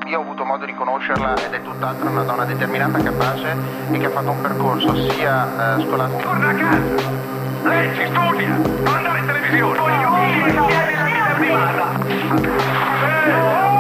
io ho avuto modo di conoscerla ed è tutt'altro una donna determinata, capace e che ha fatto un percorso sia scolastico. Torna a casa! Leggi, studia! Non andare in televisione! Coglioni! Tieni la vita di merda!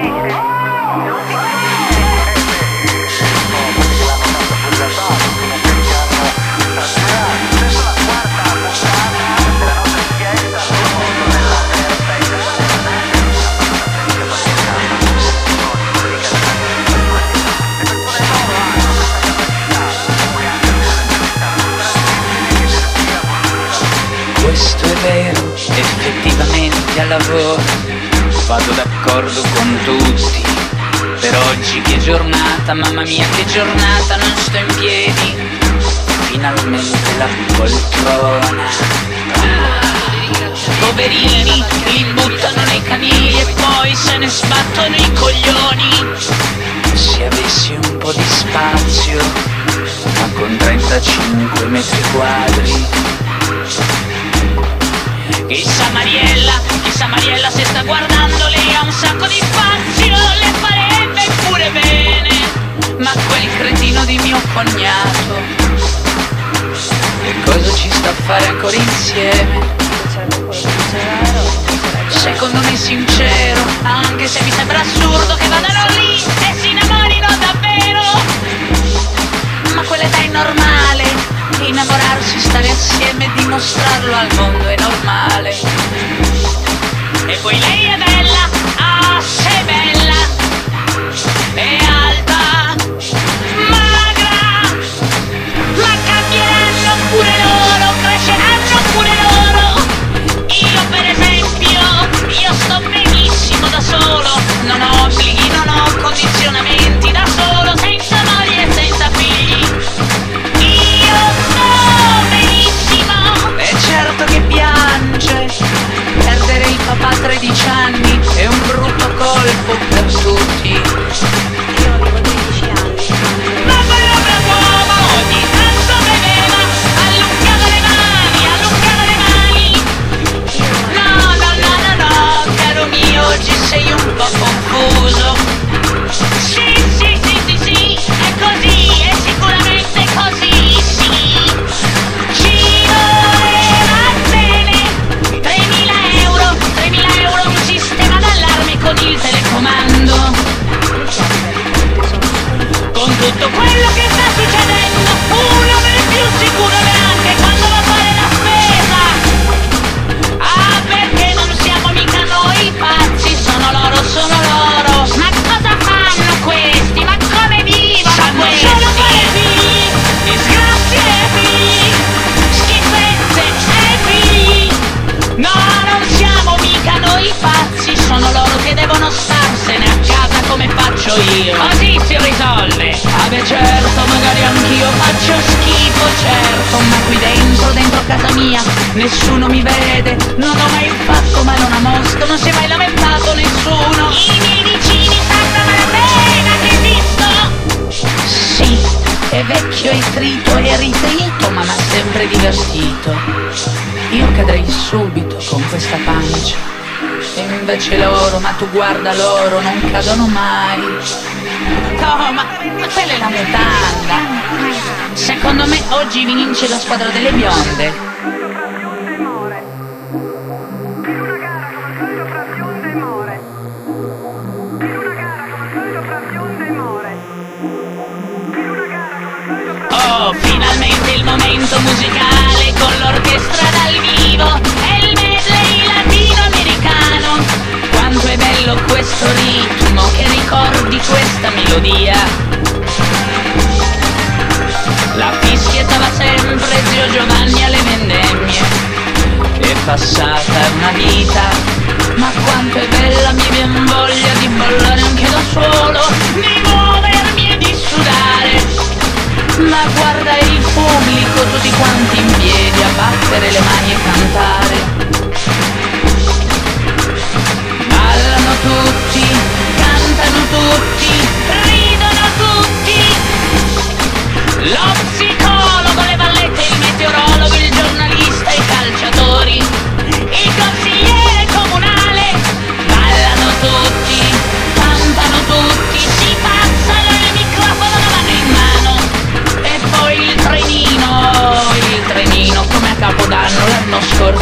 Questo è vero, effettivamente al lavoro vado d'accordo con tutti. Per oggi che giornata, mamma mia che giornata, non sto in piedi. Finalmente la poltrona. Poverini, li buttano nei canili e poi se ne sbattono i coglioni. Se avessi un po' di spazio, ma con 35 metri quadri. Chissà Mariella se sta guardando, lei ha un sacco di spazio, le farebbe pure bene. Ma quel cretino di mio cognato, che cosa ci sta a fare ancora insieme? Secondo me sincero, anche se mi sembra assurdo che vadano lì e si innamorino davvero. Ma quell'età è normale, innamorarsi, stare assieme e dimostrarlo al mondo è normale. E poi lei è bella, ah se è bella, è alta, magra, ma cambieranno pure loro, cresceranno pure loro. Io per esempio, io sto benissimo da solo, non ho obblighi, non ho condizionamenti, da solo, senza moglie e senza figli. Io sto benissimo. E certo che piange, perdere il papà a 13 anni è un brutto colpo per tutti. Io avevo 13 anni. Ma quello brav'uomo ogni tanto beveva, allungava le mani, allungava le mani. No, caro mio, oggi sei un po' confuso. Sì, è così, è sicuramente così, sì. Ci voleva bene, 3.000 euro, un sistema d'allarme con il telecomando. Con tutto quello che sta succedendo, uno è più sicuro neanche quando va a fare la spesa. Ah, perché non siamo mica noi pazzi, sono loro. Ma cosa fanno questi? Ma come vivono? Sanno questi? Solo fare figli, disgrazie e figli, schifezze e figli. No, non siamo mica noi pazzi, sono loro che devono starsene a casa come faccio io. Così si risolve. Vabbè certo, magari anch'io faccio schifo, certo, ma qui dentro casa mia, nessuno mi vede, non ho mai fatto male a una mosca, non si è mai lamentato nessuno. I miei vicini sanno malapena che esisto. Sì, è vecchio e trito e ritrito, ma m'ha sempre divertito. Io cadrei subito con questa pancia. E invece loro, ma tu guarda loro, non cadono mai. No, ma quella è la mutanda. Secondo me oggi vince la squadra delle bionde. Oh, finalmente il momento musicale con l'orchestra dal vivo e il medley latinoamericano. Quanto è bello questo ritmo, che ricordi questa melodia. La fischiettava sempre zio Giovanni alle vendemmie. È passata una vita, ma quanto è bella, mi vien voglia di ballare anche da solo, di muovermi e di sudare. Ma guarda il pubblico, tutti quanti in piedi a battere le mani e cantare. Ballano tutti, cantano tutti, ridono tutti. Lo psicologo, le vallette, il meteorologo, il giornalista, i calciatori, il consigliere comunale. Ballano tutti, cantano tutti.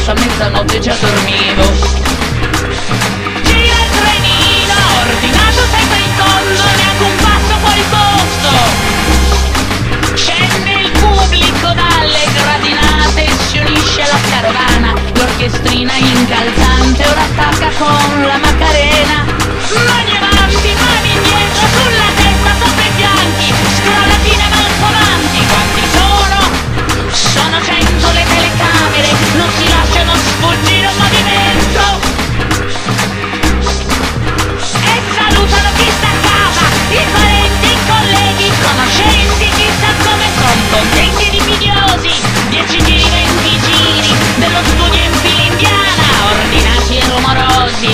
a mezzanotte già dormivo. Gira il trenino, ordinato sempre in tondo, neanche un passo fuori posto. Scende il pubblico dalle gradinate e si unisce alla carovana. L'orchestrina incalzante ora attacca con la Macarena. Mani avanti, mani indietro, sulla testa, sopra i fianchi, scrollatine malfonanti. Quanti sono? Sono 100 le telecamere, non si lasciano sfuggire un movimento. E salutano chi sta a casa, i parenti, i colleghi, i conoscenti, chissà come son contenti ed invidiosi. 10 giri, 20 giri, dello studio in fila indiana, ordinati e rumorosi.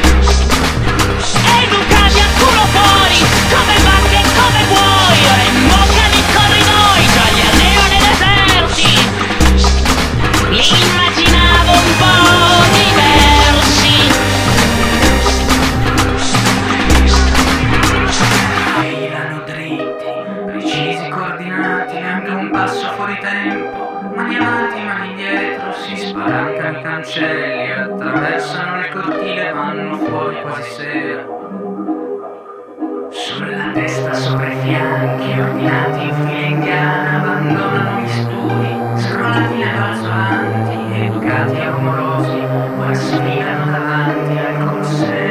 Educati a culo fuori, come vacche e come buoi, ora imboccano i corridoi, già gli neoni deserti. Li immaginavo un po' diversi. Ehi, vanno dritti, precisi, coordinati, neanche un passo fuori tempo. Mani avanti, mani indietro, si spalancano i cancelli, attraversano il cortile, vanno fuori quasi sera. Sulla testa, sopra i fianchi, ordinati in fila indiana, abbandonano gli studi, scrollati e balzanti, educati e rumorosi, ora sfilano davanti al Colosseo.